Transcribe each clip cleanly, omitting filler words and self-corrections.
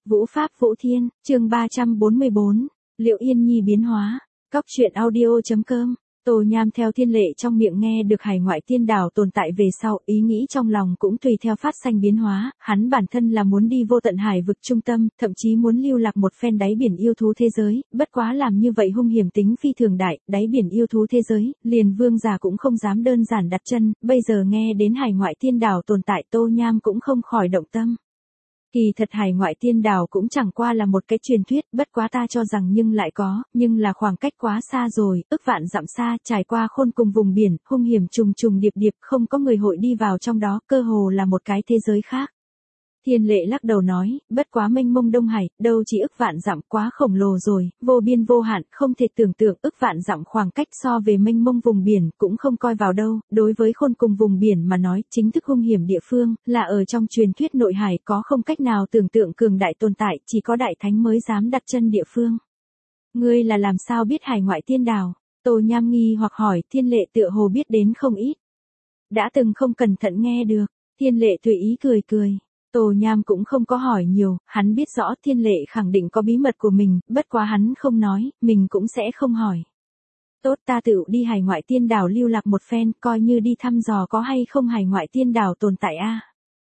Vũ Pháp Vũ Thiên, chương 344, Liệu Yên Nhi biến hóa. Cóc truyện audio.com. Tô Nham theo thiên lệ trong miệng nghe được hải ngoại tiên đảo tồn tại về sau, ý nghĩ trong lòng cũng tùy theo phát sinh biến hóa, hắn bản thân là muốn đi vô tận hải vực trung tâm, thậm chí muốn lưu lạc một phen đáy biển yêu thú thế giới, bất quá làm như vậy hung hiểm tính phi thường đại, đáy biển yêu thú thế giới, liền vương giả cũng không dám đơn giản đặt chân, bây giờ nghe đến hải ngoại tiên đảo tồn tại Tô Nham cũng không khỏi động tâm. Kỳ thật hải ngoại tiên đảo cũng chẳng qua là một cái truyền thuyết, bất quá ta cho rằng nhưng lại có, nhưng là khoảng cách quá xa rồi, ức vạn dặm xa, trải qua khôn cùng vùng biển, hung hiểm trùng trùng điệp điệp, không có người hội đi vào trong đó, cơ hồ là một cái thế giới khác. Thiên lệ lắc đầu nói, bất quá mênh mông Đông Hải, đâu chỉ ức vạn dặm quá khổng lồ rồi, vô biên vô hạn, không thể tưởng tượng ức vạn dặm khoảng cách so về mênh mông vùng biển, cũng không coi vào đâu, đối với khôn cùng vùng biển mà nói, chính thức hung hiểm địa phương, là ở trong truyền thuyết nội hải có không cách nào tưởng tượng cường đại tồn tại, chỉ có đại thánh mới dám đặt chân địa phương. Ngươi là làm sao biết hải ngoại tiên đảo? Tô Nham nghi hoặc hỏi, thiên lệ tựa hồ biết đến không ít. Đã từng không cẩn thận nghe được, thiên lệ tùy ý cười cười. Tô Nham cũng không có hỏi nhiều, hắn biết rõ thiên lệ khẳng định có bí mật của mình, bất quá hắn không nói, mình cũng sẽ không hỏi. Tốt, ta tự đi hải ngoại tiên đảo lưu lạc một phen, coi như đi thăm dò có hay không hải ngoại tiên đảo tồn tại a.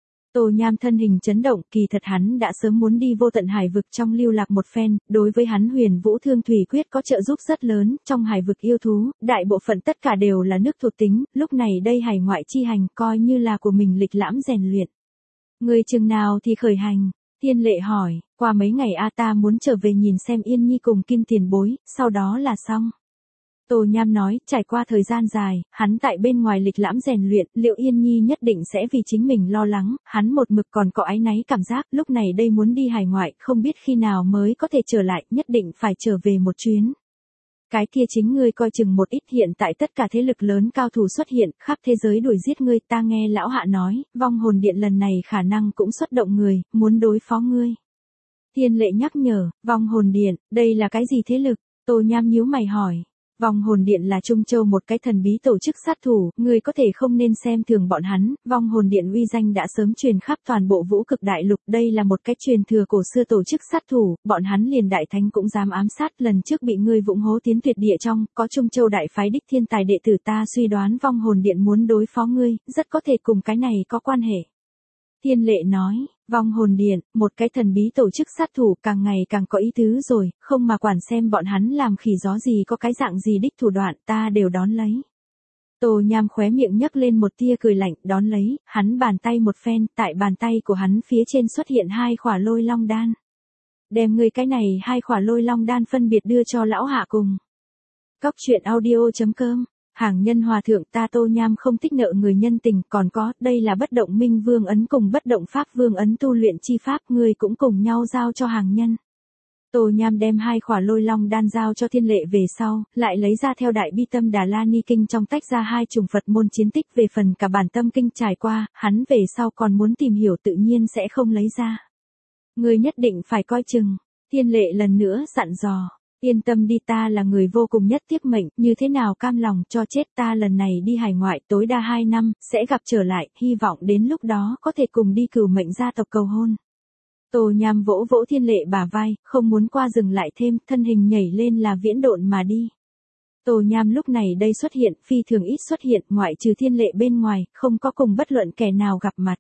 Tô Nham thân hình chấn động, kỳ thật hắn đã sớm muốn đi vô tận hải vực trong lưu lạc một phen, đối với hắn Huyền Vũ Thương Thủy Quyết có trợ giúp rất lớn, trong hải vực yêu thú, đại bộ phận tất cả đều là nước thuộc tính, lúc này đây hải ngoại chi hành coi như là của mình lịch lãm rèn luyện. Người chừng nào thì khởi hành? Thiên lệ hỏi, qua mấy ngày ta muốn trở về nhìn xem Yên Nhi cùng Kim Tiền Bối, sau đó là xong. Tô Nham nói, trải qua thời gian dài, hắn tại bên ngoài lịch lãm rèn luyện, liệu Yên Nhi nhất định sẽ vì chính mình lo lắng, hắn một mực còn có áy náy cảm giác, lúc này đây muốn đi hải ngoại, không biết khi nào mới có thể trở lại, nhất định phải trở về một chuyến. Cái kia chính ngươi coi chừng một ít, hiện tại tất cả thế lực lớn cao thủ xuất hiện, khắp thế giới đuổi giết ngươi, ta nghe lão hạ nói, vong hồn điện lần này khả năng cũng xuất động người, muốn đối phó ngươi. Thiên lệ nhắc nhở, vong hồn điện, đây là cái gì thế lực? Tô Nham nhíu mày hỏi. Vong hồn điện là Trung Châu một cái thần bí tổ chức sát thủ, người có thể không nên xem thường bọn hắn, vong hồn điện uy danh đã sớm truyền khắp toàn bộ vũ cực đại lục, đây là một cái truyền thừa cổ xưa tổ chức sát thủ, bọn hắn liền đại thánh cũng dám ám sát, lần trước bị ngươi vụng hố tiến tuyệt địa trong, có Trung Châu đại phái đích thiên tài đệ tử, ta suy đoán vong hồn điện muốn đối phó ngươi, rất có thể cùng cái này có quan hệ. Thiên lệ nói, vong hồn điện, một cái thần bí tổ chức sát thủ càng ngày càng có ý tứ rồi, không mà quản xem bọn hắn làm khỉ gió gì có cái dạng gì đích thủ đoạn ta đều đón lấy. Tô Nham khóe miệng nhấc lên một tia cười lạnh, đón lấy, hắn bàn tay một phen, tại bàn tay của hắn phía trên xuất hiện hai khỏa lôi long đan. Đem ngươi cái này hai khỏa lôi long đan phân biệt đưa cho lão hạ cùng. Cóc truyện audio.com. Hàng nhân hòa thượng, ta Tô Nham không thích nợ người nhân tình, còn có, đây là bất động minh vương ấn cùng bất động pháp vương ấn tu luyện chi pháp, ngươi cũng cùng nhau giao cho hàng nhân. Tô Nham đem hai khỏa lôi long đan giao cho thiên lệ về sau, lại lấy ra theo đại bi tâm Đà La Ni Kinh trong tách ra hai chủng Phật môn chiến tích, về phần cả bản tâm kinh trải qua, hắn về sau còn muốn tìm hiểu tự nhiên sẽ không lấy ra. Ngươi nhất định phải coi chừng, thiên lệ lần nữa dặn dò. Yên tâm đi, ta là người vô cùng nhất tiếp mệnh, như thế nào cam lòng cho chết, ta lần này đi hải ngoại tối đa 2 năm, sẽ gặp trở lại, hy vọng đến lúc đó có thể cùng đi cửu mệnh gia tộc cầu hôn. Tô Nham vỗ vỗ thiên lệ bả vai, không muốn qua dừng lại thêm, thân hình nhảy lên là viễn độn mà đi. Tô Nham lúc này đây xuất hiện, phi thường ít xuất hiện, ngoại trừ thiên lệ bên ngoài, không có cùng bất luận kẻ nào gặp mặt.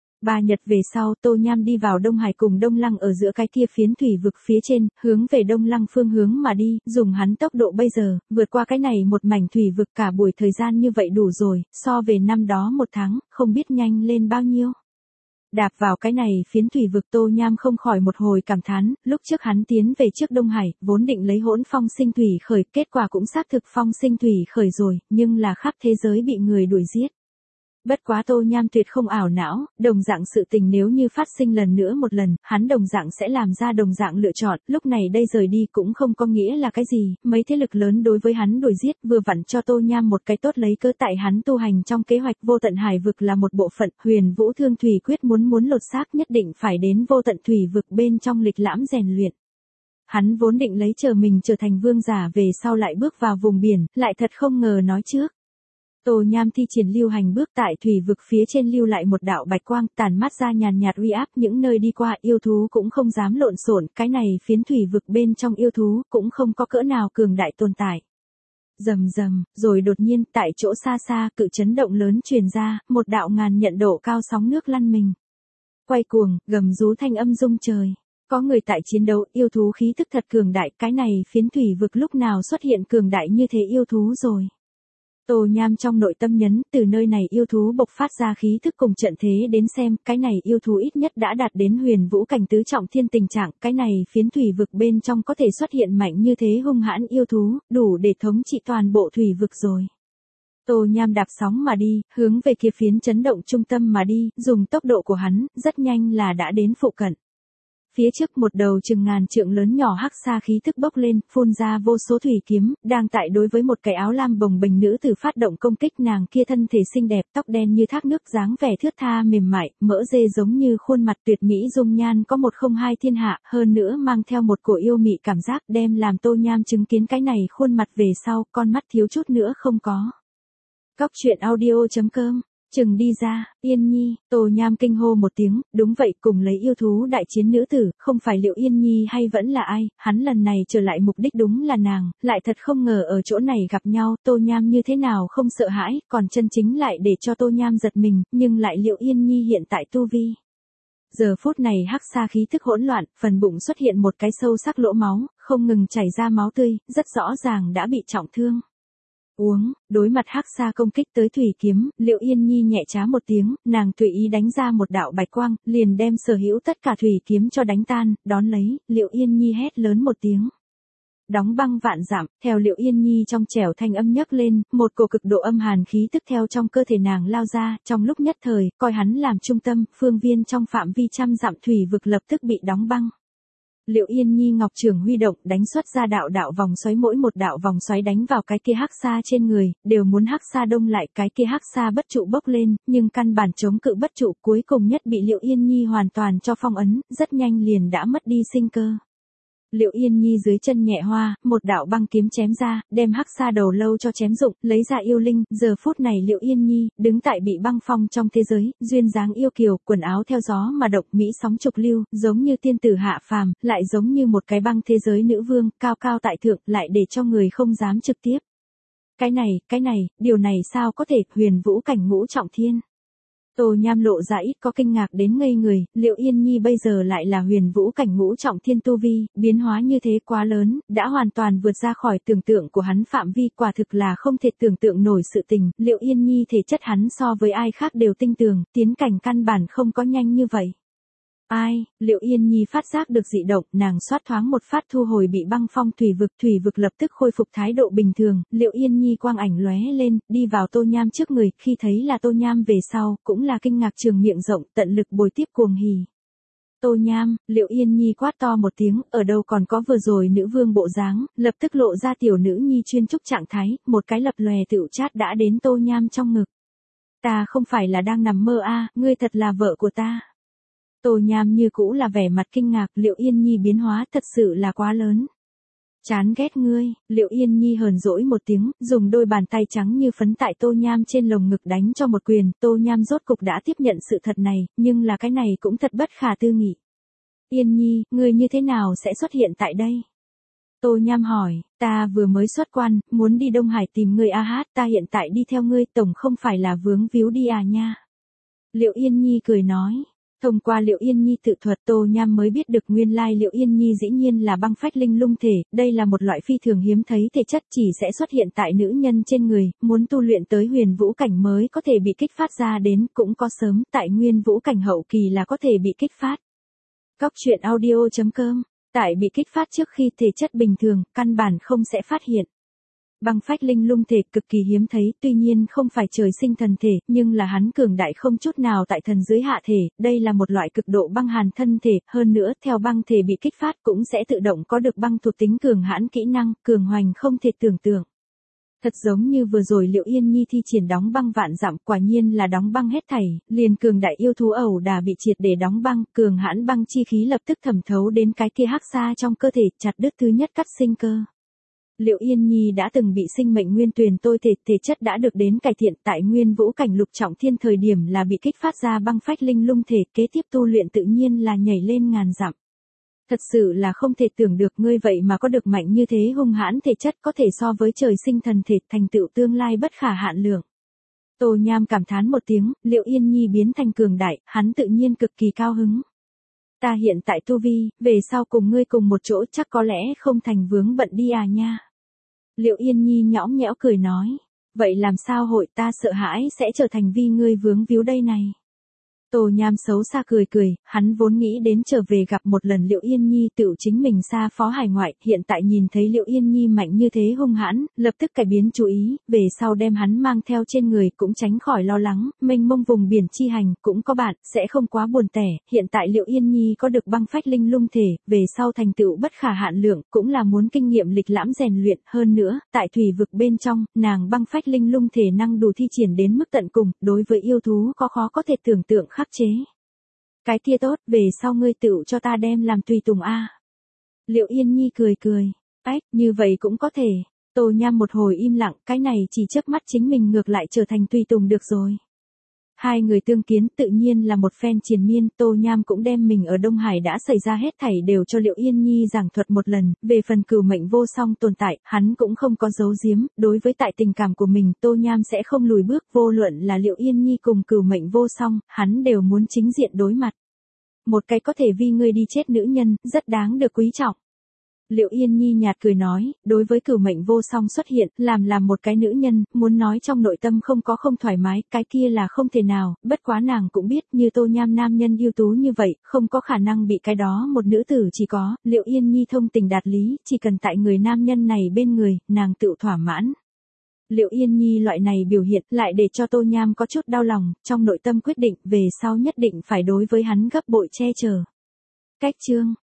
3 nhật về sau, Tô Nham đi vào Đông Hải cùng Đông Lăng ở giữa cái kia phiến thủy vực phía trên, hướng về Đông Lăng phương hướng mà đi, dùng hắn tốc độ bây giờ, vượt qua cái này một mảnh thủy vực cả buổi thời gian như vậy đủ rồi, so về năm đó 1 tháng, không biết nhanh lên bao nhiêu. Đạp vào cái này phiến thủy vực, Tô Nham không khỏi một hồi cảm thán, lúc trước hắn tiến về trước Đông Hải, vốn định lấy hỗn phong sinh thủy khởi, kết quả cũng xác thực phong sinh thủy khởi rồi, nhưng là khắp thế giới bị người đuổi giết. Bất quá Tô Nham tuyệt không ảo não, đồng dạng sự tình nếu như phát sinh lần nữa một lần, hắn đồng dạng sẽ làm ra đồng dạng lựa chọn, lúc này đây rời đi cũng không có nghĩa là cái gì, mấy thế lực lớn đối với hắn đuổi giết, vừa vặn cho Tô Nham một cái tốt lấy cớ, tại hắn tu hành trong kế hoạch vô tận hải vực là một bộ phận, Huyền Vũ Thương Thủy Quyết muốn lột xác nhất định phải đến vô tận thủy vực bên trong lịch lãm rèn luyện. Hắn vốn định lấy chờ mình trở thành vương giả về sau lại bước vào vùng biển, lại thật không ngờ nói trước. Tô Nham thi triển lưu hành bước tại thủy vực phía trên lưu lại một đạo bạch quang tản mát ra nhàn nhạt uy áp, những nơi đi qua yêu thú cũng không dám lộn xộn, cái này phiến thủy vực bên trong yêu thú cũng không có cỡ nào cường đại tồn tại. Rầm rầm, rồi đột nhiên tại chỗ xa xa cự chấn động lớn truyền ra, một đạo ngàn nhận độ cao sóng nước lăn mình. Quay cuồng, gầm rú thanh âm rung trời. Có người tại chiến đấu, yêu thú khí tức thật cường đại, cái này phiến thủy vực lúc nào xuất hiện cường đại như thế yêu thú rồi. Tô Nham trong nội tâm nhấn, từ nơi này yêu thú bộc phát ra khí thức cùng trận thế đến xem, cái này yêu thú ít nhất đã đạt đến huyền vũ cảnh tứ trọng thiên tình trạng, cái này phiến thủy vực bên trong có thể xuất hiện mạnh như thế hung hãn yêu thú, đủ để thống trị toàn bộ thủy vực rồi. Tô Nham đạp sóng mà đi, hướng về kia phiến chấn động trung tâm mà đi, dùng tốc độ của hắn, rất nhanh là đã đến phụ cận. Phía trước một đầu chừng ngàn trượng lớn nhỏ hắc xa khí tức bốc lên, phun ra vô số thủy kiếm, đang tại đối với một cái áo lam bồng bềnh nữ tử phát động công kích, nàng kia thân thể xinh đẹp, tóc đen như thác nước, dáng vẻ thướt tha mềm mại, mỡ dê giống như khuôn mặt tuyệt mỹ dung nhan có một không hai thiên hạ, hơn nữa mang theo một cổ yêu mị cảm giác, đem làm Tô Nham chứng kiến cái này khuôn mặt về sau, con mắt thiếu chút nữa không có. Cóc truyện audio.com Chừng đi ra, Yên Nhi, Tô Nham kinh hô một tiếng, đúng vậy, cùng lấy yêu thú đại chiến nữ tử, không phải Liệu Yên Nhi hay vẫn là ai, hắn lần này trở lại mục đích đúng là nàng, lại thật không ngờ ở chỗ này gặp nhau, Tô Nham như thế nào không sợ hãi, còn chân chính lại để cho Tô Nham giật mình, nhưng lại Liệu Yên Nhi hiện tại tu vi. Giờ phút này hắc xa khí thức hỗn loạn, phần bụng xuất hiện một cái sâu sắc lỗ máu, không ngừng chảy ra máu tươi, rất rõ ràng đã bị trọng thương. Đối mặt hắc xa công kích tới thủy kiếm, Liệu Yên Nhi nhẹ trá một tiếng, nàng tùy ý đánh ra một đạo bạch quang, liền đem sở hữu tất cả thủy kiếm cho đánh tan, đón lấy, Liệu Yên Nhi hét lớn một tiếng. Đóng băng vạn dặm, theo Liệu Yên Nhi trong trẻo thanh âm nhấc lên, một cổ cực độ âm hàn khí tức theo trong cơ thể nàng lao ra, trong lúc nhất thời, coi hắn làm trung tâm, phương viên trong phạm vi trăm dặm thủy vực lập tức bị đóng băng. Liệu Yên Nhi ngọc trường huy động, đánh xuất ra đạo đạo vòng xoáy, mỗi một đạo vòng xoáy đánh vào cái kia hắc xa trên người, đều muốn hắc xa đông lại, cái kia hắc xa bất trụ bốc lên, nhưng căn bản chống cự bất trụ, cuối cùng nhất bị Liệu Yên Nhi hoàn toàn cho phong ấn, rất nhanh liền đã mất đi sinh cơ. Liệu Yên Nhi dưới chân nhẹ hoa, một đạo băng kiếm chém ra, đem hắc xa đầu lâu cho chém rụng, lấy ra yêu linh, giờ phút này Liệu Yên Nhi, đứng tại bị băng phong trong thế giới, duyên dáng yêu kiều, quần áo theo gió mà động, mỹ sóng trục lưu, giống như tiên tử hạ phàm, lại giống như một cái băng thế giới nữ vương, cao cao tại thượng, lại để cho người không dám trực tiếp. Cái này, điều này sao có thể, huyền vũ cảnh ngũ trọng thiên. Tô Nham lộ ra ít có kinh ngạc đến ngây người, Liệu Yên Nhi bây giờ lại là huyền vũ cảnh ngũ trọng thiên tu vi, biến hóa như thế quá lớn, đã hoàn toàn vượt ra khỏi tưởng tượng của hắn phạm vi, quả thực là không thể tưởng tượng nổi sự tình, Liệu Yên Nhi thể chất hắn so với ai khác đều tinh tường, tiến cảnh căn bản không có nhanh như vậy. Liệu Yên Nhi phát giác được dị động, nàng xoát thoáng một phát thu hồi bị băng phong thủy vực lập tức khôi phục thái độ bình thường, Liệu Yên Nhi quang ảnh lóe lên, đi vào Tô Nham trước người, khi thấy là Tô Nham về sau, cũng là kinh ngạc trường miệng rộng, tận lực bồi tiếp cuồng hỉ. Tô Nham, Liệu Yên Nhi quát to một tiếng, ở đâu còn có vừa rồi nữ vương bộ dáng, lập tức lộ ra tiểu nữ nhi chuyên trúc trạng thái, một cái lập lòe tựu chát đã đến Tô Nham trong ngực. Ta không phải là đang nằm mơ ngươi thật là vợ của ta. Tô Nham như cũ là vẻ mặt kinh ngạc, Liệu Yên Nhi biến hóa thật sự là quá lớn. Chán ghét ngươi, Liệu Yên Nhi hờn dỗi một tiếng, dùng đôi bàn tay trắng như phấn tại Tô Nham trên lồng ngực đánh cho một quyền, Tô Nham rốt cục đã tiếp nhận sự thật này, nhưng là cái này cũng thật bất khả tư nghị. Yên Nhi, ngươi như thế nào sẽ xuất hiện tại đây? Tô Nham hỏi, ta vừa mới xuất quan, muốn đi Đông Hải tìm ngươi ta hiện tại đi theo ngươi, tổng không phải là vướng víu đi nha. Liệu Yên Nhi cười nói. Thông qua Liệu Yên Nhi tự thuật, Tô Nham mới biết được nguyên lai Liệu Yên Nhi dĩ nhiên là băng phách linh lung thể, đây là một loại phi thường hiếm thấy thể chất, chỉ sẽ xuất hiện tại nữ nhân trên người, muốn tu luyện tới huyền vũ cảnh mới có thể bị kích phát ra đến, cũng có sớm, tại nguyên vũ cảnh hậu kỳ là có thể bị kích phát. Cóc truyện audio.com, tại bị kích phát trước khi thể chất bình thường, căn bản không sẽ phát hiện. Băng phách linh lung thể cực kỳ hiếm thấy, tuy nhiên không phải trời sinh thần thể, nhưng là hắn cường đại không chút nào tại thần dưới hạ thể, đây là một loại cực độ băng hàn thân thể, hơn nữa theo băng thể bị kích phát cũng sẽ tự động có được băng thuộc tính cường hãn kỹ năng, cường hoành không thể tưởng tượng. Thật giống như vừa rồi Liệu Yên Nhi thi triển đóng băng vạn dặm, quả nhiên là đóng băng hết thảy, liền cường đại yêu thú ẩu đả bị triệt để đóng băng, cường hãn băng chi khí lập tức thẩm thấu đến cái kia hắc xa trong cơ thể, chặt đứt thứ nhất cắt sinh cơ. Liệu Yên Nhi đã từng bị sinh mệnh nguyên tuyền tôi thể chất đã được đến cải thiện tại Nguyên Vũ cảnh lục trọng thiên thời điểm là bị kích phát ra băng phách linh lung thể, kế tiếp tu luyện tự nhiên là nhảy lên ngàn dặm. Thật sự là không thể tưởng được ngươi vậy mà có được mạnh như thế, hung hãn thể chất có thể so với trời sinh thần thể, thành tựu tương lai bất khả hạn lượng. Tô Nham cảm thán một tiếng, Liệu Yên Nhi biến thành cường đại, hắn tự nhiên cực kỳ cao hứng. Ta hiện tại tu vi, về sau cùng ngươi cùng một chỗ chắc có lẽ không thành vướng bận đi à nha. Liệu Yên Nhi nhõng nhẽo cười nói, vậy làm sao hội, ta sợ hãi sẽ trở thành vi ngươi vướng víu đây này. Tô Nham xấu xa cười, hắn vốn nghĩ đến trở về gặp một lần Liệu Yên Nhi tự chính mình xa phó hải ngoại, hiện tại nhìn thấy Liệu Yên Nhi mạnh như thế hung hãn, lập tức cải biến chú ý, về sau đem hắn mang theo trên người cũng tránh khỏi lo lắng, mênh mông vùng biển chi hành, cũng có bạn, sẽ không quá buồn tẻ, hiện tại Liệu Yên Nhi có được băng phách linh lung thể, về sau thành tựu bất khả hạn lượng, cũng là muốn kinh nghiệm lịch lãm rèn luyện, hơn nữa, tại thủy vực bên trong, nàng băng phách linh lung thể năng đủ thi triển đến mức tận cùng, đối với yêu thú có khó có thể tưởng tượng khắc chế. Cái kia tốt, về sau ngươi tự cho ta đem làm tùy tùng a. Liệu Yên Nhi cười, ách, như vậy cũng có thể. Tô Nham một hồi im lặng, cái này chỉ chớp mắt chính mình ngược lại trở thành tùy tùng được rồi. Hai người tương kiến tự nhiên là một phen triền miên, Tô Nham cũng đem mình ở Đông Hải đã xảy ra hết thảy đều cho Liệu Yên Nhi giảng thuật một lần, về phần cửu mệnh vô song tồn tại, hắn cũng không có giấu giếm, đối với tại tình cảm của mình, Tô Nham sẽ không lùi bước, vô luận là Liệu Yên Nhi cùng cửu mệnh vô song, hắn đều muốn chính diện đối mặt. Một cái có thể vì ngươi đi chết nữ nhân, rất đáng được quý trọng. Liệu Yên Nhi nhạt cười nói, đối với cửu mệnh vô song xuất hiện, làm một cái nữ nhân, muốn nói trong nội tâm không có không thoải mái, cái kia là không thể nào, bất quá nàng cũng biết, như Tô Nham nam nhân ưu tú như vậy, không có khả năng bị cái đó một nữ tử chỉ có, Liệu Yên Nhi thông tình đạt lý, chỉ cần tại người nam nhân này bên người, nàng tự thỏa mãn. Liệu Yên Nhi loại này biểu hiện lại để cho Tô Nham có chút đau lòng, trong nội tâm quyết định, về sau nhất định phải đối với hắn gấp bội che chở. Cách chương